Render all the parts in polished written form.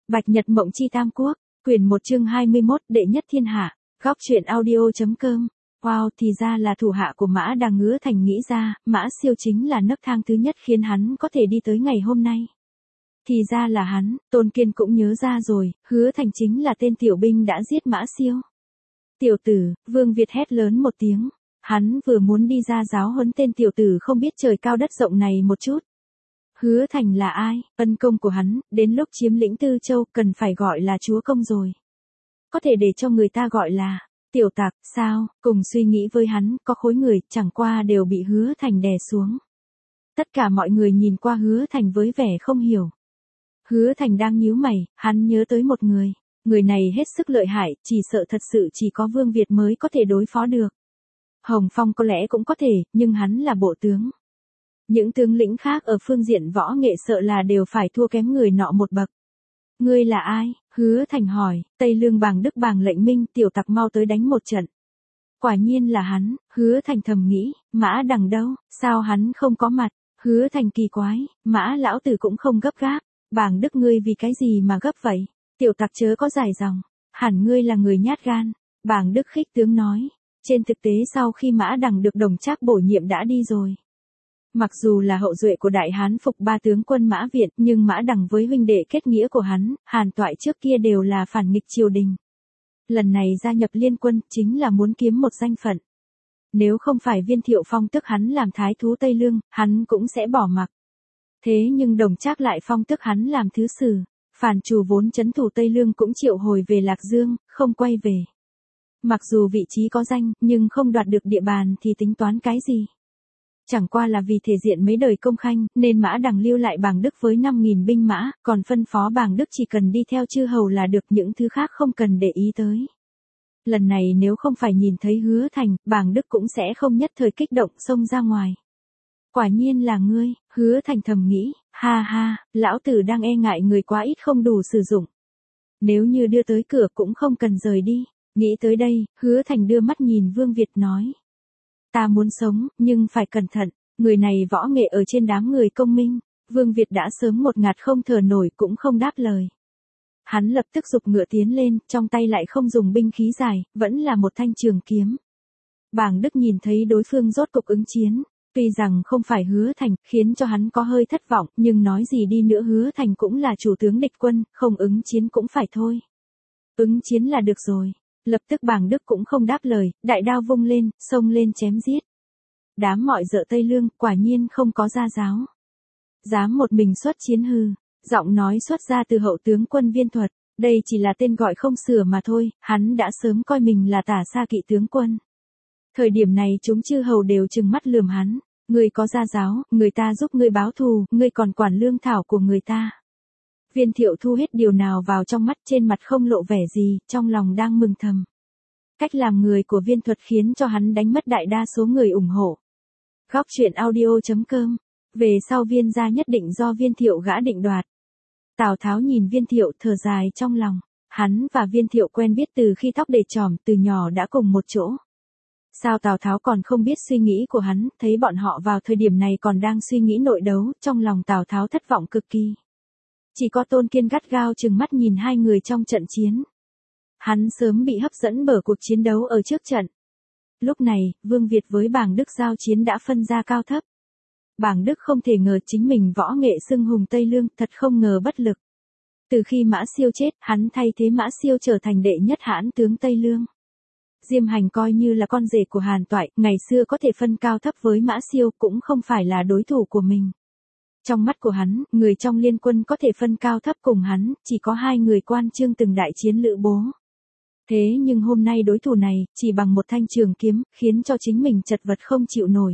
Bạch Nhật Mộng Chi Tam Quốc, quyển 1 chương 21, đệ nhất thiên hạ, góc truyện audio.com. Wow, thì ra là thủ hạ của Mã Đằng. Hứa Thành nghĩ ra, Mã Siêu chính là nấc thang thứ nhất khiến hắn có thể đi tới ngày hôm nay. Thì ra là hắn. Tôn Kiên cũng nhớ ra rồi, Hứa Thành chính là tên tiểu binh đã giết Mã Siêu. Tiểu tử, Vương Việt hét lớn một tiếng. Hắn vừa muốn đi ra giáo huấn tên tiểu tử không biết trời cao đất rộng này một chút. Hứa Thành là ai? Ân công của hắn, đến lúc chiếm lĩnh Tư Châu cần phải gọi là chúa công rồi. Có thể để cho người ta gọi là tiểu tặc, sao? Cùng suy nghĩ với hắn, có khối người, chẳng qua đều bị Hứa Thành đè xuống. Tất cả mọi người nhìn qua Hứa Thành với vẻ không hiểu. Hứa Thành đang nhíu mày, hắn nhớ tới một người. Người này hết sức lợi hại, chỉ sợ thật sự chỉ có Vương Việt mới có thể đối phó được. Hồng Phong có lẽ cũng có thể, nhưng hắn là bộ tướng. Những tướng lĩnh khác ở phương diện võ nghệ sợ là đều phải thua kém người nọ một bậc. Ngươi là ai? Hứa Thành hỏi. Tây Lương Bàng Đức Bàng lệnh minh, tiểu tặc mau tới đánh một trận. Quả nhiên là hắn. Hứa Thành thầm nghĩ, Mã Đằng đâu, sao hắn không có mặt? Hứa Thành kỳ quái, Mã lão tử cũng không gấp gáp. Bàng Đức ngươi vì cái gì mà gấp vậy? Tiểu tặc chớ có dài dòng, hẳn ngươi là người nhát gan. Bàng Đức khích tướng nói. Trên thực tế sau khi Mã Đằng được Đồng Trác bổ nhiệm đã đi rồi. Mặc dù là hậu duệ của Đại Hán phục ba tướng quân Mã Viện, nhưng Mã Đằng với huynh đệ kết nghĩa của hắn, Hàn Toại trước kia đều là phản nghịch triều đình. Lần này gia nhập liên quân chính là muốn kiếm một danh phận. Nếu không phải Viên Thiệu phong tước hắn làm thái thú Tây Lương, hắn cũng sẽ bỏ mặc. Thế nhưng Đồng Trác lại phong tước hắn làm thứ sử. Phàn Trù vốn trấn thủ Tây Lương cũng triệu hồi về Lạc Dương, không quay về. Mặc dù vị trí có danh, nhưng không đoạt được địa bàn thì tính toán cái gì? Chẳng qua là vì thể diện mấy đời công khanh, nên Mã Đằng lưu lại Bàng Đức với 5.000 binh mã, còn phân phó Bàng Đức chỉ cần đi theo chư hầu là được, những thứ khác không cần để ý tới. Lần này nếu không phải nhìn thấy Hứa Thành, Bàng Đức cũng sẽ không nhất thời kích động xông ra ngoài. Quả nhiên là ngươi, Hứa Thành thầm nghĩ, ha ha, lão tử đang e ngại người quá ít không đủ sử dụng. Nếu như đưa tới cửa cũng không cần rời đi. Nghĩ tới đây, Hứa Thành đưa mắt nhìn Vương Việt nói. Ta muốn sống, nhưng phải cẩn thận, người này võ nghệ ở trên đám người công minh. Vương Việt đã sớm một ngạt không thở nổi cũng không đáp lời. Hắn lập tức giục ngựa tiến lên, trong tay lại không dùng binh khí dài, vẫn là một thanh trường kiếm. Bàng Đức nhìn thấy đối phương rốt cục ứng chiến. Tuy rằng không phải Hứa Thành, khiến cho hắn có hơi thất vọng, nhưng nói gì đi nữa Hứa Thành cũng là chủ tướng địch quân, không ứng chiến cũng phải thôi. Ứng chiến là được rồi. Lập tức Bàng Đức cũng không đáp lời, đại đao vung lên, xông lên chém giết. Đám mọi dợ Tây Lương, quả nhiên không có gia giáo. Dám một mình xuất chiến hư, giọng nói xuất ra từ hậu tướng quân Viên Thuật, đây chỉ là tên gọi không sửa mà thôi, hắn đã sớm coi mình là tả xa kỵ tướng quân. Thời điểm này chúng chư hầu đều trừng mắt lườm hắn, ngươi có gia giáo, người ta giúp ngươi báo thù, ngươi còn quản lương thảo của người ta. Viên Thiệu thu hết điều nào vào trong mắt, trên mặt không lộ vẻ gì, trong lòng đang mừng thầm. Cách làm người của Viên Thuật khiến cho hắn đánh mất đại đa số người ủng hộ. Góc truyện audio.com. Về sau Viên gia nhất định do Viên Thiệu gã định đoạt. Tào Tháo nhìn Viên Thiệu thở dài trong lòng. Hắn và Viên Thiệu quen biết từ khi tóc để chòm, từ nhỏ đã cùng một chỗ. Sao Tào Tháo còn không biết suy nghĩ của hắn, thấy bọn họ vào thời điểm này còn đang suy nghĩ nội đấu, trong lòng Tào Tháo thất vọng cực kỳ. Chỉ có Tôn Kiên gắt gao trừng mắt nhìn hai người trong trận chiến. Hắn sớm bị hấp dẫn bởi cuộc chiến đấu ở trước trận. Lúc này, Vương Việt với Bàng Đức giao chiến đã phân ra cao thấp. Bàng Đức không thể ngờ chính mình võ nghệ xưng hùng Tây Lương, thật không ngờ bất lực. Từ khi Mã Siêu chết, hắn thay thế Mã Siêu trở thành đệ nhất hãn tướng Tây Lương. Diêm Hành coi như là con rể của Hàn Toại, ngày xưa có thể phân cao thấp với Mã Siêu cũng không phải là đối thủ của mình. Trong mắt của hắn, người trong liên quân có thể phân cao thấp cùng hắn, chỉ có hai người Quan Chương từng đại chiến Lữ Bố. Thế nhưng hôm nay đối thủ này, chỉ bằng một thanh trường kiếm, khiến cho chính mình chật vật không chịu nổi.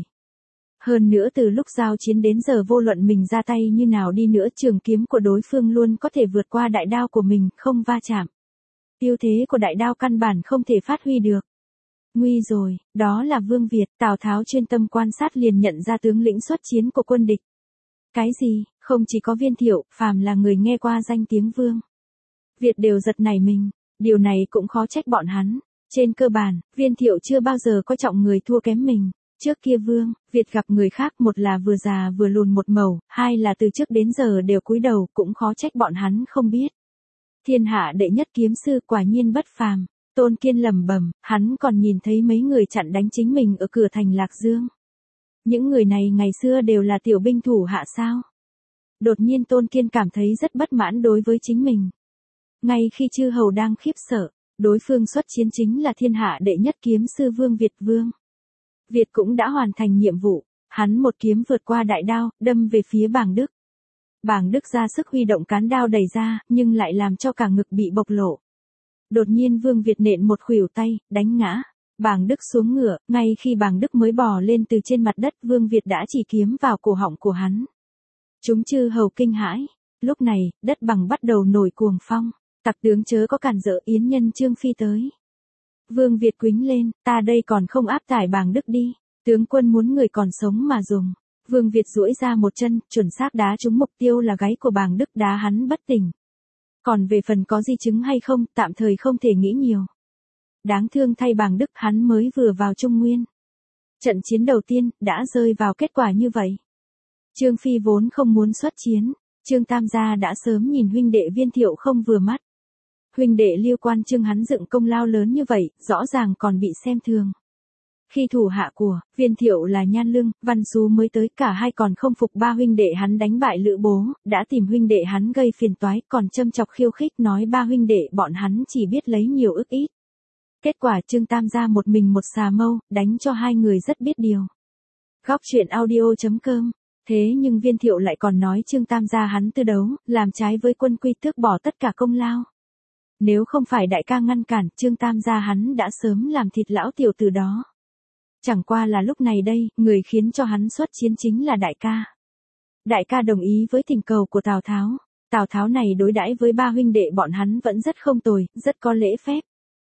Hơn nữa từ lúc giao chiến đến giờ vô luận mình ra tay như nào đi nữa trường kiếm của đối phương luôn có thể vượt qua đại đao của mình, không va chạm. Ưu thế của đại đao căn bản không thể phát huy được. Nguy rồi, đó là Vương Việt. Tào Tháo chuyên tâm quan sát liền nhận ra tướng lĩnh xuất chiến của quân địch. Cái gì, không chỉ có Viên Thiệu, phàm là người nghe qua danh tiếng Vương Việt đều giật nảy mình, điều này cũng khó trách bọn hắn. Trên cơ bản, Viên Thiệu chưa bao giờ coi trọng người thua kém mình. Trước kia Vương Việt gặp người khác, một là vừa già vừa lùn một mẩu, hai là từ trước đến giờ đều cúi đầu, cũng khó trách bọn hắn không biết. Thiên hạ đệ nhất kiếm sư quả nhiên bất phàm. Tôn Kiên lẩm bẩm, hắn còn nhìn thấy mấy người chặn đánh chính mình ở cửa thành Lạc Dương. Những người này ngày xưa đều là tiểu binh thủ hạ sao? Đột nhiên Tôn Kiên cảm thấy rất bất mãn đối với chính mình. Ngay khi chư hầu đang khiếp sợ, đối phương xuất chiến chính là thiên hạ đệ nhất kiếm sư Vương Việt Vương. Việt cũng đã hoàn thành nhiệm vụ, hắn một kiếm vượt qua đại đao, đâm về phía Bàng Đức. Bàng Đức ra sức huy động cán đao đẩy ra, nhưng lại làm cho cả ngực bị bộc lộ. Đột nhiên Vương Việt nện một khuỷu tay, đánh ngã. Bàng Đức xuống ngựa, ngay khi Bàng Đức mới bò lên từ trên mặt đất, Vương Việt đã chỉ kiếm vào cổ họng của hắn. Chúng chư hầu kinh hãi. Lúc này, đất bằng bắt đầu nổi cuồng phong. Tặc tướng chớ có cản rỡ, yến nhân Trương Phi tới. Vương Việt quýnh lên, ta đây còn không áp tải Bàng Đức đi. Tướng quân muốn người còn sống mà dùng. Vương Việt duỗi ra một chân, chuẩn xác đá trúng mục tiêu là gáy của Bàng Đức, đá hắn bất tỉnh. Còn về phần có di chứng hay không, tạm thời không thể nghĩ nhiều. Đáng thương thay Bàng Đức, hắn mới vừa vào Trung Nguyên. Trận chiến đầu tiên, đã rơi vào kết quả như vậy. Trương Phi vốn không muốn xuất chiến, Trương Tam gia đã sớm nhìn huynh đệ Viên Thiệu không vừa mắt. Huynh đệ Liêu Quan Trương hắn dựng công lao lớn như vậy, rõ ràng còn bị xem thường. Khi thủ hạ của Viên Thiệu là Nhan Lương, Văn Xú mới tới, cả hai còn không phục ba huynh đệ hắn đánh bại Lữ Bố, đã tìm huynh đệ hắn gây phiền toái, còn châm chọc khiêu khích nói ba huynh đệ bọn hắn chỉ biết lấy nhiều ức ít. Kết quả Trương Tam gia một mình một xà mâu, đánh cho hai người rất biết điều. Góc truyện audio.com. Thế nhưng Viên Thiệu lại còn nói Trương Tam gia hắn tư đấu, làm trái với quân quy, tước bỏ tất cả công lao. Nếu không phải đại ca ngăn cản, Trương Tam gia hắn đã sớm làm thịt lão tiểu tử đó. Chẳng qua là lúc này đây, người khiến cho hắn xuất chiến chính là đại ca. Đại ca đồng ý với thỉnh cầu của Tào Tháo. Tào Tháo này đối đãi với ba huynh đệ bọn hắn vẫn rất không tồi, rất có lễ phép.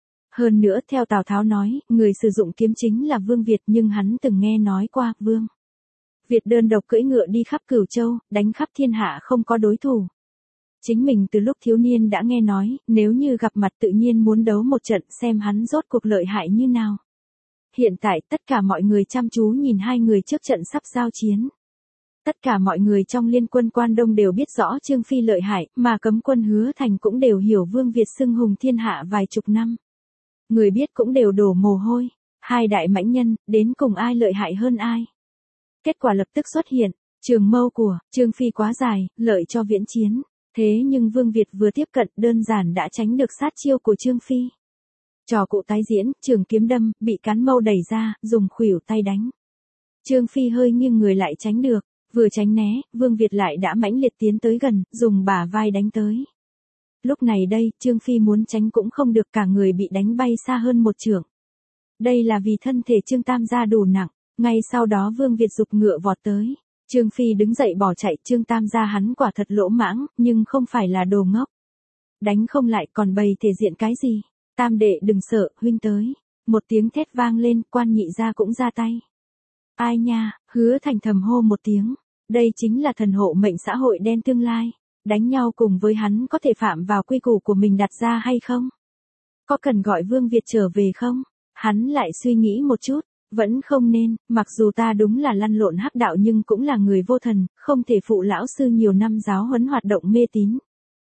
Hơn nữa theo Tào Tháo nói, người sử dụng kiếm chính là Vương Việt, nhưng hắn từng nghe nói qua, Vương Việt đơn độc cưỡi ngựa đi khắp Cửu Châu, đánh khắp thiên hạ không có đối thủ. Chính mình từ lúc thiếu niên đã nghe nói, nếu như gặp mặt tự nhiên muốn đấu một trận xem hắn rốt cuộc lợi hại như nào. Hiện tại tất cả mọi người chăm chú nhìn hai người trước trận sắp giao chiến. Tất cả mọi người trong liên quân Quan Đông đều biết rõ Trương Phi lợi hại, mà cấm quân Hứa Thành cũng đều hiểu Vương Việt xưng hùng thiên hạ vài chục năm. Người biết cũng đều đổ mồ hôi. Hai đại mãnh nhân, đến cùng ai lợi hại hơn ai. Kết quả lập tức xuất hiện, trường mâu của Trương Phi quá dài, lợi cho viễn chiến. Thế nhưng Vương Việt vừa tiếp cận đơn giản đã tránh được sát chiêu của Trương Phi. Trò cụ tái diễn, trường kiếm đâm, bị cán mâu đẩy ra, dùng khuỷu tay đánh. Trương Phi hơi nghiêng người lại tránh được, vừa tránh né, Vương Việt lại đã mãnh liệt tiến tới gần, dùng bả vai đánh tới. Lúc này đây, Trương Phi muốn tránh cũng không được, cả người bị đánh bay xa hơn một trượng. Đây là vì thân thể Trương Tam gia đủ nặng, ngay sau đó Vương Việt giục ngựa vọt tới. Trương Phi đứng dậy bỏ chạy, Trương Tam gia hắn quả thật lỗ mãng, nhưng không phải là đồ ngốc. Đánh không lại còn bày thể diện cái gì. Tam đệ đừng sợ, huynh tới. Một tiếng thét vang lên, Quan Nhị gia cũng ra tay. Ai nha, Hứa Thành thầm hô một tiếng. Đây chính là thần hộ mệnh xã hội đen tương lai. Đánh nhau cùng với hắn có thể phạm vào quy củ của mình đặt ra hay không? Có cần gọi Vương Việt trở về không? Hắn lại suy nghĩ một chút. Vẫn không nên, mặc dù ta đúng là lăn lộn hắc đạo nhưng cũng là người vô thần, không thể phụ lão sư nhiều năm giáo huấn hoạt động mê tín.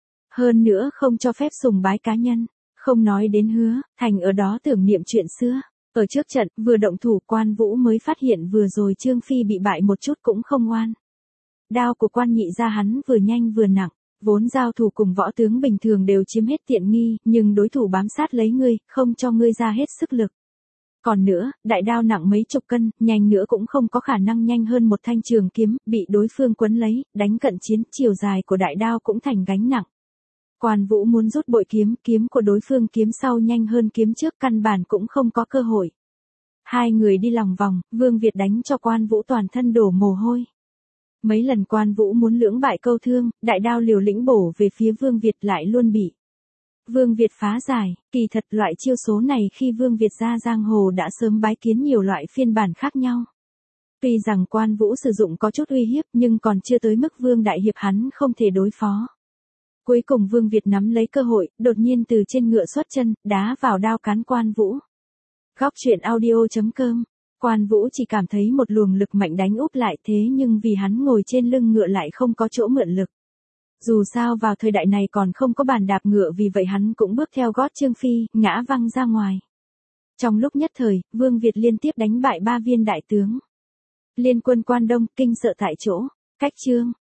Hơn nữa không cho phép sùng bái cá nhân. Không nói đến Hứa Thành ở đó tưởng niệm chuyện xưa. Ở trước trận, vừa động thủ Quan Vũ mới phát hiện vừa rồi Trương Phi bị bại một chút cũng không oan. Đao của Quan Nhị gia hắn vừa nhanh vừa nặng, vốn giao thủ cùng võ tướng bình thường đều chiếm hết tiện nghi, nhưng đối thủ bám sát lấy ngươi, không cho ngươi ra hết sức lực. Còn nữa, đại đao nặng mấy chục cân, nhanh nữa cũng không có khả năng nhanh hơn một thanh trường kiếm, bị đối phương quấn lấy, đánh cận chiến, chiều dài của đại đao cũng thành gánh nặng. Quan Vũ muốn rút bội kiếm, kiếm của đối phương kiếm sau nhanh hơn kiếm trước, căn bản cũng không có cơ hội. Hai người đi lòng vòng, Vương Việt đánh cho Quan Vũ toàn thân đổ mồ hôi. Mấy lần Quan Vũ muốn lưỡng bại câu thương, đại đao liều lĩnh bổ về phía Vương Việt lại luôn bị Vương Việt phá giải. Kỳ thật loại chiêu số này khi Vương Việt ra giang hồ đã sớm bái kiến nhiều loại phiên bản khác nhau. Tuy rằng Quan Vũ sử dụng có chút uy hiếp nhưng còn chưa tới mức Vương Đại Hiệp hắn không thể đối phó. Cuối cùng Vương Việt nắm lấy cơ hội, đột nhiên từ trên ngựa xuất chân, đá vào đao cán Quan Vũ. Góc truyện audio.com. Quan Vũ chỉ cảm thấy một luồng lực mạnh đánh úp lại, thế nhưng vì hắn ngồi trên lưng ngựa lại không có chỗ mượn lực. Dù sao vào thời đại này còn không có bàn đạp ngựa, vì vậy hắn cũng bước theo gót Trương Phi, ngã văng ra ngoài. Trong lúc nhất thời, Vương Việt liên tiếp đánh bại 3 viên đại tướng. Liên quân Quan Đông kinh sợ tại chỗ. Cách chương